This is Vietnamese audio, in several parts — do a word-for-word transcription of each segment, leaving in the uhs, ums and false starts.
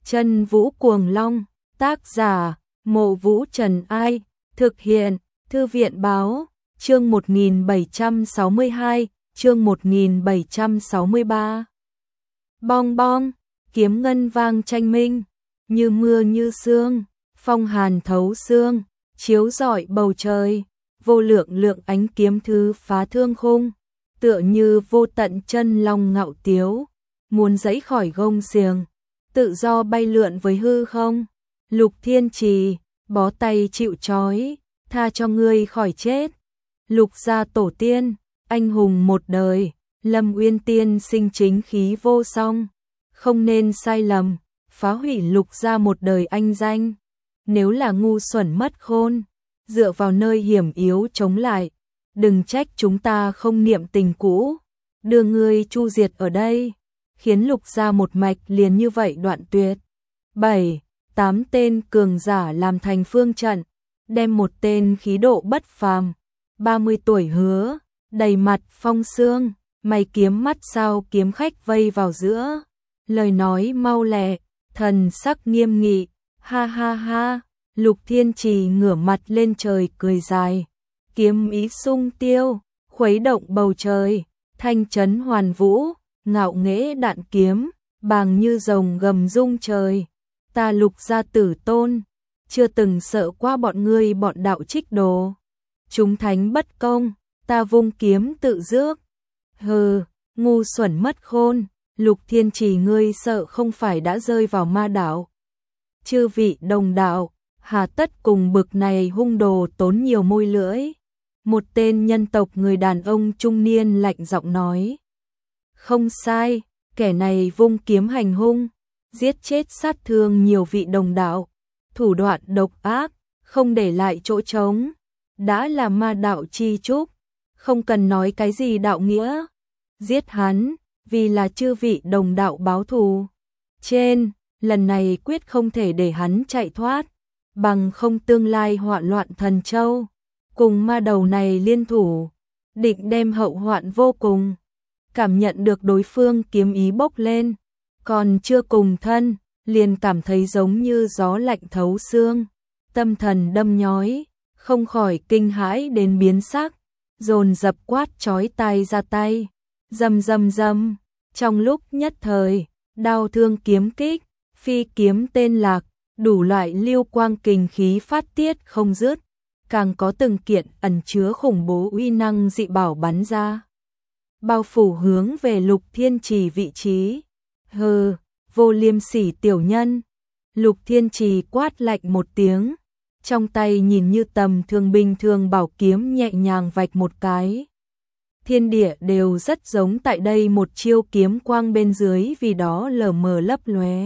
Chân Vũ Cuồng Long, tác giả, Mộ Vũ Trần Ai, thực hiện, Thư viện Báo, chương một nghìn bảy trăm sáu mươi hai, chương một nghìn bảy trăm sáu mươi ba. Bong bong, kiếm ngân vang tranh minh, như mưa như sương, phong hàn thấu xương, chiếu rọi bầu trời, vô lượng lượng ánh kiếm thứ phá thương khung, tựa như vô tận chân long ngạo tiếu, muốn dẫy khỏi gông xiềng, tự do bay lượn với hư không. Lục Thiên Trì, bó tay chịu trói, tha cho ngươi khỏi chết. Lục gia tổ tiên, anh hùng một đời, Lâm Uyên tiên sinh chính khí vô song, không nên sai lầm, phá hủy Lục gia một đời anh danh. Nếu là ngu xuẩn mất khôn, dựa vào nơi hiểm yếu chống lại, đừng trách chúng ta không niệm tình cũ, đưa ngươi chu diệt ở đây, khiến Lục gia một mạch liền như vậy đoạn tuyệt. Bảy, tám tên cường giả làm thành phương trận, đem một tên khí độ bất phàm, ba mươi tuổi Hứa, đầy mặt phong sương, mày kiếm mắt sao kiếm khách vây vào giữa, lời nói mau lẹ, thần sắc nghiêm nghị, ha ha ha. Lục Thiên Trì ngửa mặt lên trời cười dài, kiếm ý sung tiêu, khuấy động bầu trời, thanh chấn hoàn vũ, ngạo nghễ đạn kiếm, bàng như rồng gầm rung trời. Ta Lục gia tử tôn, chưa từng sợ qua bọn ngươi bọn đạo trích đồ. Chúng thánh bất công, ta vung kiếm tự rước. Hừ, ngu xuẩn mất khôn, Lục Thiên Trì ngươi sợ không phải đã rơi vào ma đạo. Chư vị đồng đạo, hà tất cùng bực này hung đồ tốn nhiều môi lưỡi. Một tên nhân tộc người đàn ông trung niên lạnh giọng nói. Không sai, kẻ này vung kiếm hành hung, giết chết sát thương nhiều vị đồng đạo, thủ đoạn độc ác, không để lại chỗ trống, đã là ma đạo chi trúc, không cần nói cái gì đạo nghĩa, giết hắn, vì là chư vị đồng đạo báo thù. Trên, lần này quyết không thể để hắn chạy thoát, bằng không tương lai hoạn loạn thần châu, cùng ma đầu này liên thủ, định đem hậu hoạn vô cùng. Cảm nhận được đối phương kiếm ý bốc lên, còn chưa cùng thân, liền cảm thấy giống như gió lạnh thấu xương, tâm thần đâm nhói, không khỏi kinh hãi đến biến sắc, dồn dập quát chói tai ra tay, rầm rầm rầm, trong lúc nhất thời, đao thương kiếm kích, phi kiếm tên lạc, đủ loại lưu quang kình khí phát tiết không dứt, càng có từng kiện ẩn chứa khủng bố uy năng dị bảo bắn ra, bao phủ hướng về Lục Thiên Trì vị trí. Hừ, vô liêm sỉ tiểu nhân. Lục Thiên Trì quát lạnh một tiếng, trong tay nhìn như tầm thường bình thường bảo kiếm nhẹ nhàng vạch một cái. Thiên địa đều rất giống tại đây một chiêu kiếm quang bên dưới vì đó lờ mờ lấp lóe.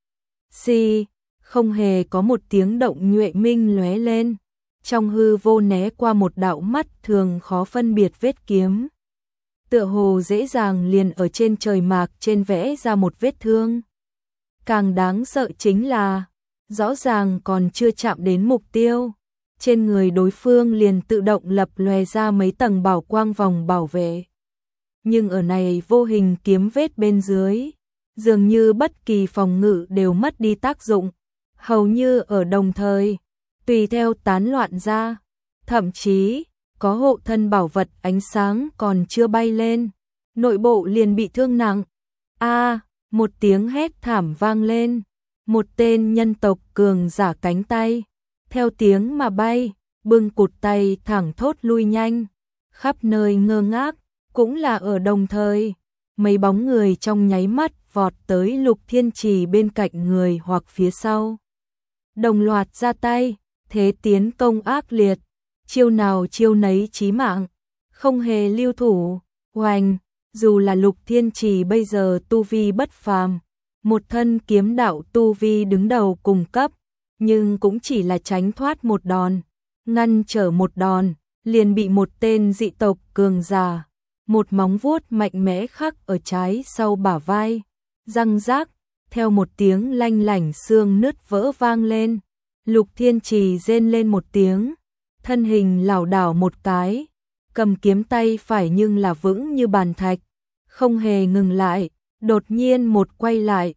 Xì, không hề có một tiếng động nhuệ minh lóe lên, trong hư vô né qua một đạo mắt thường khó phân biệt vết kiếm. Tựa hồ dễ dàng liền ở trên trời mạc trên vẽ ra một vết thương. Càng đáng sợ chính là, rõ ràng còn chưa chạm đến mục tiêu, trên người đối phương liền tự động lập lòe ra mấy tầng bảo quang vòng bảo vệ. Nhưng ở này vô hình kiếm vết bên dưới, dường như bất kỳ phòng ngự đều mất đi tác dụng, hầu như ở đồng thời, tùy theo tán loạn ra, thậm chí có hộ thân bảo vật ánh sáng còn chưa bay lên, nội bộ liền bị thương nặng. A, một tiếng hét thảm vang lên, một tên nhân tộc cường giả cánh tay, theo tiếng mà bay, bưng cụt tay thẳng thốt lui nhanh, khắp nơi ngơ ngác, cũng là ở đồng thời, mấy bóng người trong nháy mắt vọt tới Lục Thiên Trì bên cạnh người hoặc phía sau. Đồng loạt ra tay, thế tiến công ác liệt, chiêu nào chiêu nấy chí mạng, không hề lưu thủ. Oanh, dù là Lục Thiên Trì bây giờ tu vi bất phàm, một thân kiếm đạo tu vi đứng đầu cùng cấp, nhưng cũng chỉ là tránh thoát một đòn, ngăn trở một đòn, liền bị một tên dị tộc cường giả, một móng vuốt mạnh mẽ khắc ở trái sau bả vai, răng rác, theo một tiếng lanh lảnh xương nứt vỡ vang lên, Lục Thiên Trì rên lên một tiếng, thân hình lảo đảo một cái, cầm kiếm tay phải nhưng là vững như bàn thạch, không hề ngừng lại, đột nhiên một quay lại,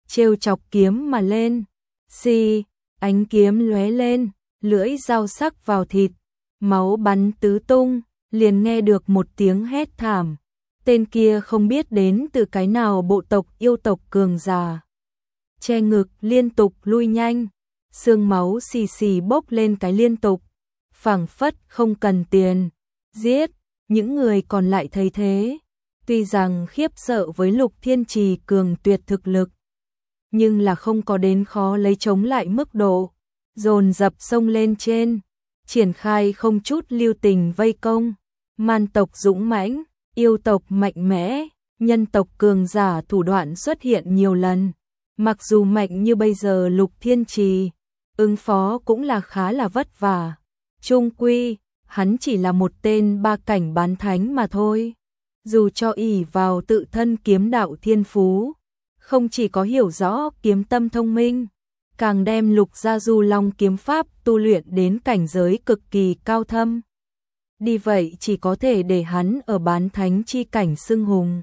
trêu chọc kiếm mà lên. Xì, ánh kiếm lóe lên, lưỡi dao sắc vào thịt, máu bắn tứ tung, liền nghe được một tiếng hét thảm. Tên kia không biết đến từ cái nào bộ tộc yêu tộc cường giả. Che ngực liên tục lui nhanh, xương máu xì xì bốc lên cái liên tục, phảng phất không cần tiền, giết. Những người còn lại thấy thế, tuy rằng khiếp sợ với Lục Thiên Trì cường tuyệt thực lực, nhưng là không có đến khó lấy chống lại mức độ, dồn dập xông lên trên, triển khai không chút lưu tình vây công. Man tộc dũng mãnh, yêu tộc mạnh mẽ, nhân tộc cường giả thủ đoạn xuất hiện nhiều lần. Mặc dù mạnh như bây giờ Lục Thiên Trì, ứng phó cũng là khá là vất vả. Chung quy, hắn chỉ là một tên ba cảnh bán thánh mà thôi. Dù cho ỷ vào tự thân kiếm đạo thiên phú, không chỉ có hiểu rõ kiếm tâm thông minh, càng đem Lục gia Du Long kiếm pháp tu luyện đến cảnh giới cực kỳ cao thâm. Đi vậy chỉ có thể để hắn ở bán thánh chi cảnh xưng hùng.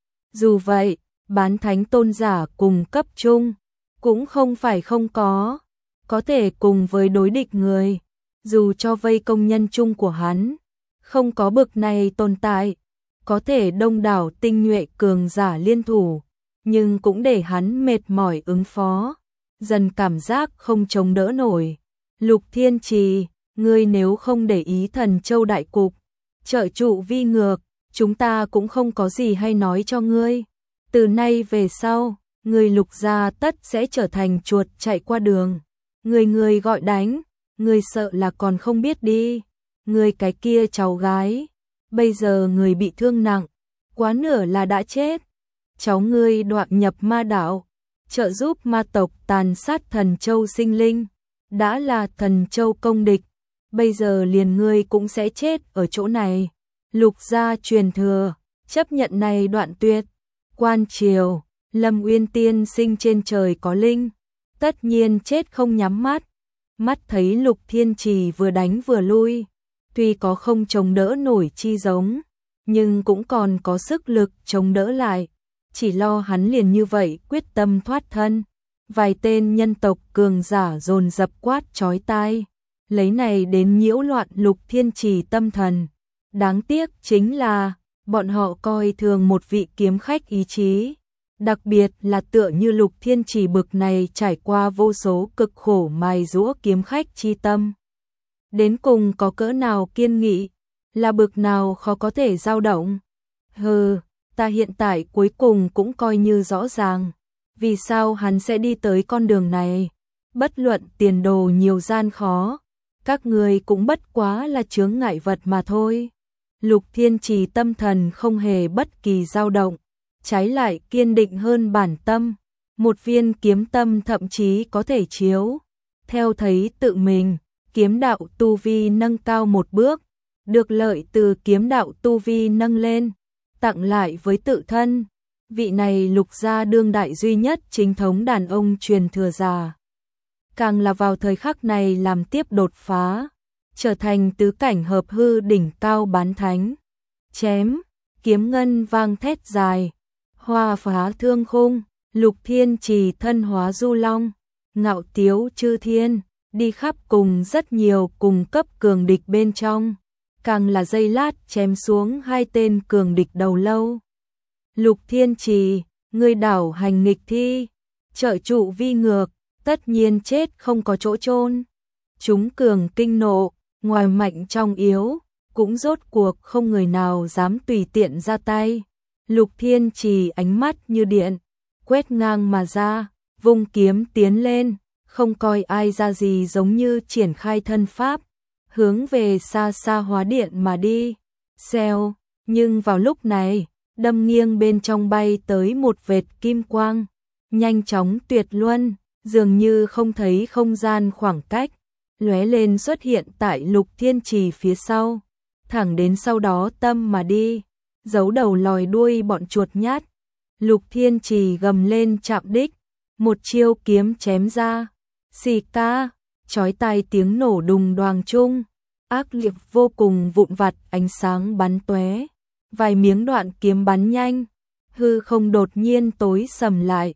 Dù vậy, bán thánh tôn giả cùng cấp chung, cũng không phải không có, có thể cùng với đối địch người. Dù cho vây công nhân chung của hắn, không có bực này tồn tại, có thể đông đảo tinh nhuệ cường giả liên thủ, nhưng cũng để hắn mệt mỏi ứng phó, dần cảm giác không chống đỡ nổi. Lục Thiên Trì, ngươi nếu không để ý Thần Châu đại cục, trợ trụ vi ngược, chúng ta cũng không có gì hay nói cho ngươi. Từ nay về sau, ngươi Lục gia tất sẽ trở thành chuột chạy qua đường. Người người gọi đánh, ngươi sợ là còn không biết đi. Ngươi cái kia cháu gái, bây giờ người bị thương nặng, quá nửa là đã chết. Cháu ngươi đoạn nhập ma đạo, trợ giúp ma tộc tàn sát Thần Châu sinh linh, đã là Thần Châu công địch, bây giờ liền ngươi cũng sẽ chết ở chỗ này. Lục gia truyền thừa, chấp nhận này đoạn tuyệt. Quan triều, Lâm Uyên tiên sinh trên trời có linh, tất nhiên chết không nhắm mắt. Mắt thấy Lục Thiên Trì vừa đánh vừa lui, tuy có không chống đỡ nổi chi giống, nhưng cũng còn có sức lực chống đỡ lại. Chỉ lo hắn liền như vậy quyết tâm thoát thân. Vài tên nhân tộc cường giả dồn dập quát chói tai, lấy này đến nhiễu loạn Lục Thiên Trì tâm thần. Đáng tiếc chính là, bọn họ coi thường một vị kiếm khách ý chí. Đặc biệt là tựa như Lục Thiên Trì bực này trải qua vô số cực khổ mài giũa kiếm khách chi tâm. Đến cùng có cỡ nào kiên nghị, là bực nào khó có thể dao động. Hừ, ta hiện tại cuối cùng cũng coi như rõ ràng, vì sao hắn sẽ đi tới con đường này. Bất luận tiền đồ nhiều gian khó, các người cũng bất quá là chướng ngại vật mà thôi. Lục Thiên Trì tâm thần không hề bất kỳ dao động, trái lại kiên định hơn bản tâm. Một viên kiếm tâm thậm chí có thể chiếu theo thấy tự mình, kiếm đạo tu vi nâng cao một bước, được lợi từ kiếm đạo tu vi nâng lên, tặng lại với tự thân. Vị này Lục gia đương đại duy nhất chính thống đàn ông truyền thừa già, càng là vào thời khắc này làm tiếp đột phá, trở thành tứ cảnh hợp hư đỉnh cao bán thánh. Chém, kiếm ngân vang thét dài, hoa phá thương khung. Lục Thiên Trì thân hóa du long, ngạo tiếu chư thiên, đi khắp cùng rất nhiều cùng cấp cường địch bên trong, càng là giây lát chém xuống hai tên cường địch đầu lâu. Lục Thiên Trì, ngươi đảo hành nghịch thi, trợ trụ vi ngược, tất nhiên chết không có chỗ chôn. Chúng cường kinh nộ, ngoài mạnh trong yếu, cũng rốt cuộc không người nào dám tùy tiện ra tay. Lục Thiên Trì ánh mắt như điện, quét ngang mà ra, vung kiếm tiến lên, không coi ai ra gì, giống như triển khai thân pháp, hướng về xa xa hóa điện mà đi. Xèo, nhưng vào lúc này, đâm nghiêng bên trong bay tới một vệt kim quang, nhanh chóng tuyệt luân, dường như không thấy không gian khoảng cách, lóe lên xuất hiện tại Lục Thiên Trì phía sau, thẳng đến sau đó tâm mà đi, giấu đầu lòi đuôi bọn chuột nhát. Lục Thiên Trì gầm lên chạm đích, một chiêu kiếm chém ra, xì ca, chói tai tiếng nổ đùng đoàng chung, ác liệt vô cùng vụn vặt, ánh sáng bắn tóe, vài miếng đoạn kiếm bắn nhanh, hư không đột nhiên tối sầm lại,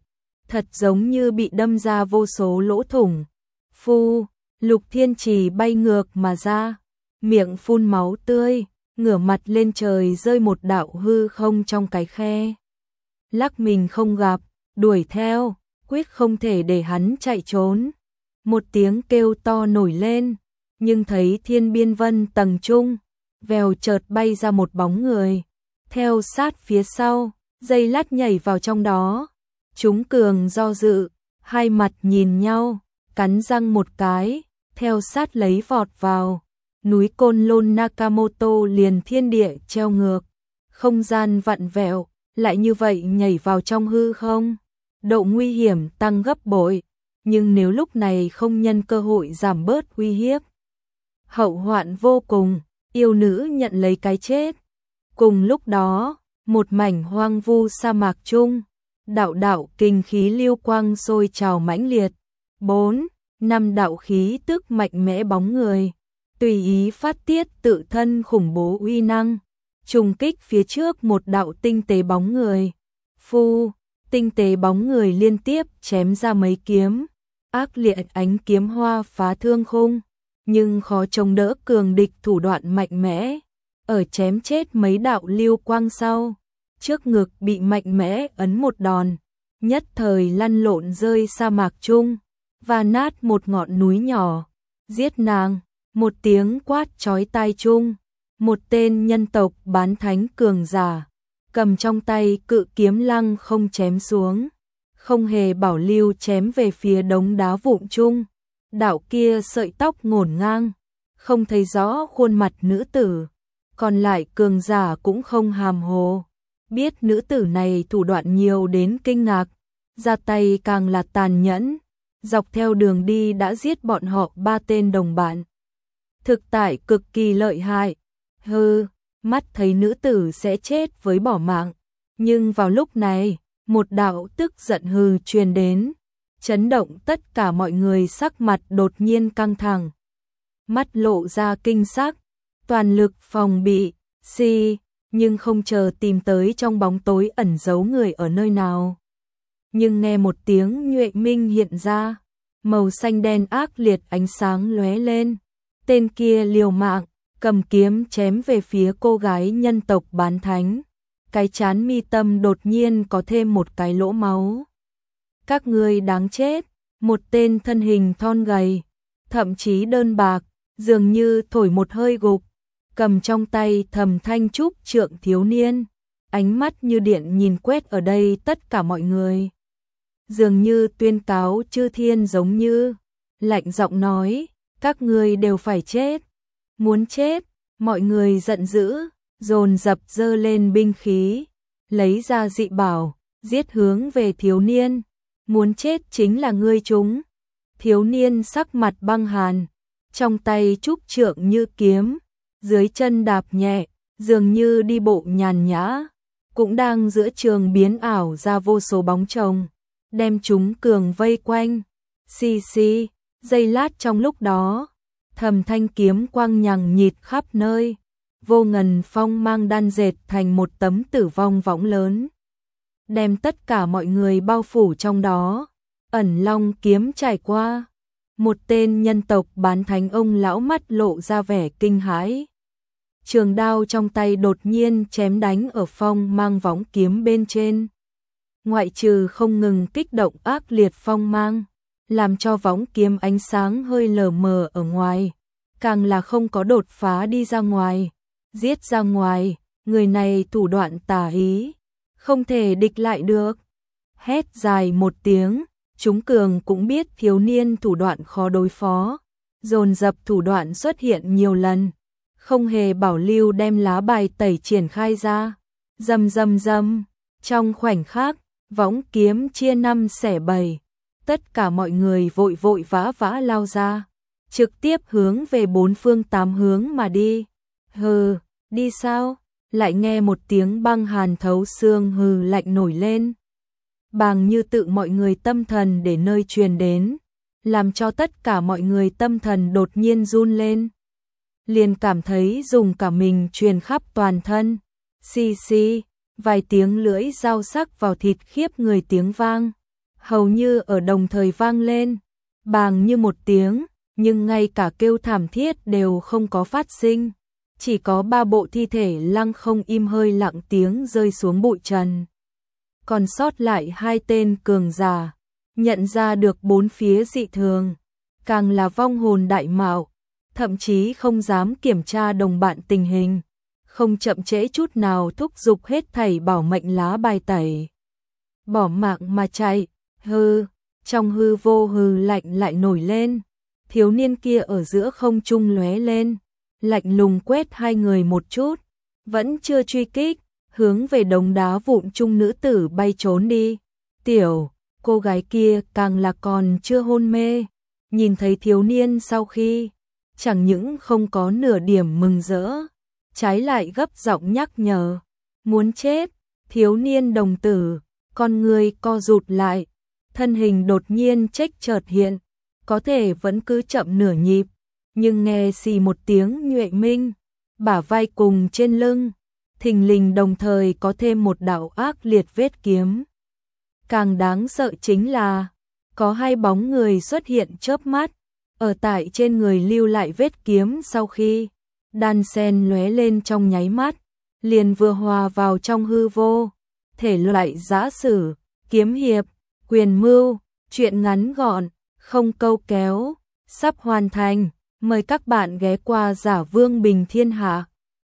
thật giống như bị đâm ra vô số lỗ thủng. Phu, Lục Thiên Trì bay ngược mà ra, miệng phun máu tươi, ngửa mặt lên trời rơi một đạo hư không trong cái khe. Lắc mình không gặp, đuổi theo, quyết không thể để hắn chạy trốn. Một tiếng kêu to nổi lên, nhưng thấy thiên biên vân tầng trung, vèo chợt bay ra một bóng người, theo sát phía sau, dây lát nhảy vào trong đó. Chúng cường do dự, hai mặt nhìn nhau, cắn răng một cái, theo sát lấy vọt vào. Núi Côn Lôn Nakamoto liền thiên địa treo ngược, không gian vặn vẹo, lại như vậy nhảy vào trong hư không. Độ nguy hiểm tăng gấp bội, nhưng nếu lúc này không nhân cơ hội giảm bớt uy hiếp, hậu hoạn vô cùng, yêu nữ nhận lấy cái chết. Cùng lúc đó, một mảnh hoang vu sa mạc chung, đạo đạo kinh khí lưu quang sôi trào mãnh liệt. Bốn, năm đạo khí tức mạnh mẽ bóng người, tùy ý phát tiết tự thân khủng bố uy năng, trùng kích phía trước một đạo tinh tế bóng người. Phu, tinh tế bóng người liên tiếp chém ra mấy kiếm, ác liệt ánh kiếm hoa phá thương khung, nhưng khó chống đỡ cường địch thủ đoạn mạnh mẽ. Ở chém chết mấy đạo lưu quang sau, trước ngực bị mạnh mẽ ấn một đòn, nhất thời lăn lộn rơi sa mạc chung, và nát một ngọn núi nhỏ. Giết nàng, một tiếng quát chói tai chung, một tên nhân tộc bán thánh cường giả, cầm trong tay cự kiếm lăng không chém xuống, không hề bảo lưu chém về phía đống đá vụn chung. Đạo kia sợi tóc ngổn ngang, không thấy rõ khuôn mặt nữ tử, còn lại cường giả cũng không hàm hồ, biết nữ tử này thủ đoạn nhiều đến kinh ngạc, ra tay càng là tàn nhẫn, dọc theo đường đi đã giết bọn họ ba tên đồng bạn. Thực tại cực kỳ lợi hại. Hừ, mắt thấy nữ tử sẽ chết với bỏ mạng, nhưng vào lúc này, một đạo tức giận hừ truyền đến, chấn động tất cả mọi người, sắc mặt đột nhiên căng thẳng, mắt lộ ra kinh sắc, toàn lực phòng bị. Si, nhưng không chờ tìm tới trong bóng tối ẩn giấu người ở nơi nào. Nhưng nghe một tiếng nhuệ minh hiện ra, màu xanh đen ác liệt ánh sáng lóe lên, tên kia liều mạng, cầm kiếm chém về phía cô gái nhân tộc bán thánh. Cái chán mi tâm đột nhiên có thêm một cái lỗ máu. Các ngươi đáng chết, một tên thân hình thon gầy, thậm chí đơn bạc, dường như thổi một hơi gục, cầm trong tay Thầm Thanh Trúc trượng thiếu niên, ánh mắt như điện nhìn quét ở đây tất cả mọi người. Dường như tuyên cáo chư thiên, giống như lạnh giọng nói, các ngươi đều phải chết. Muốn chết, mọi người giận dữ, dồn dập giơ lên binh khí, lấy ra dị bảo, giết hướng về thiếu niên. Muốn chết chính là ngươi chúng. Thiếu niên sắc mặt băng hàn, trong tay trúc trượng như kiếm, dưới chân đạp nhẹ, dường như đi bộ nhàn nhã, cũng đang giữa trường biến ảo ra vô số bóng chồng, đem chúng cường vây quanh. Xì xì, giây lát trong lúc đó, Thầm Thanh kiếm quang nhằng nhịt khắp nơi, vô ngần phong mang đan dệt thành một tấm tử vong võng lớn, đem tất cả mọi người bao phủ trong đó. Ẩn Long kiếm trải qua, một tên nhân tộc bán thánh ông lão mắt lộ ra vẻ kinh hãi. Trường đao trong tay đột nhiên chém đánh ở phong mang võng kiếm bên trên. Ngoại trừ không ngừng kích động ác liệt phong mang, làm cho võng kiếm ánh sáng hơi lờ mờ ở ngoài, càng là không có đột phá đi ra ngoài, giết ra ngoài. Người này thủ đoạn tà ý, không thể địch lại được. Hét dài một tiếng, chúng cường cũng biết thiếu niên thủ đoạn khó đối phó, dồn dập thủ đoạn xuất hiện nhiều lần, không hề bảo lưu đem lá bài tẩy triển khai ra. Rầm rầm rầm, trong khoảnh khắc, võng kiếm chia năm xẻ bảy, tất cả mọi người vội vội vã vã lao ra, trực tiếp hướng về bốn phương tám hướng mà đi. Hừ, đi sao? Lại nghe một tiếng băng hàn thấu xương hừ lạnh nổi lên, bàng như tự mọi người tâm thần để nơi truyền đến, làm cho tất cả mọi người tâm thần đột nhiên run lên, liền cảm thấy dùng cả mình truyền khắp toàn thân. Xì xì, vài tiếng lưỡi dao sắc vào thịt khiếp người tiếng vang, hầu như ở đồng thời vang lên, bàng như một tiếng, nhưng ngay cả kêu thảm thiết đều không có phát sinh, chỉ có ba bộ thi thể lăng không im hơi lặng tiếng rơi xuống bụi trần. Còn sót lại hai tên cường giả, nhận ra được bốn phía dị thường, càng là vong hồn đại mạo, thậm chí không dám kiểm tra đồng bạn tình hình, không chậm trễ chút nào thúc giục hết thảy bảo mệnh lá bài tẩy. Bỏ mạng mà chạy, hư, trong hư vô hư lạnh lại nổi lên, thiếu niên kia ở giữa không trung lóe lên, lạnh lùng quét hai người một chút, vẫn chưa truy kích, hướng về đống đá vụn chung nữ tử bay trốn đi. Tiểu, cô gái kia càng là còn chưa hôn mê, nhìn thấy thiếu niên sau khi, chẳng những không có nửa điểm mừng rỡ, trái lại gấp giọng nhắc nhở, muốn chết. Thiếu niên đồng tử, con người co rụt lại, thân hình đột nhiên chếch chợt hiện, có thể vẫn cứ chậm nửa nhịp, nhưng nghe xì một tiếng nhuệ minh, bả vai cùng trên lưng, thình lình đồng thời có thêm một đạo ác liệt vết kiếm. Càng đáng sợ chính là, có hai bóng người xuất hiện chớp mắt, ở tại trên người lưu lại vết kiếm sau khi đan sen lóe lên trong nháy mắt, liền vừa hòa vào trong hư vô, thể loại giã sử, kiếm hiệp, quyền mưu, truyện ngắn gọn, không câu kéo, sắp hoàn thành, mời các bạn ghé qua Giả Vương Bình Thiên Hạ.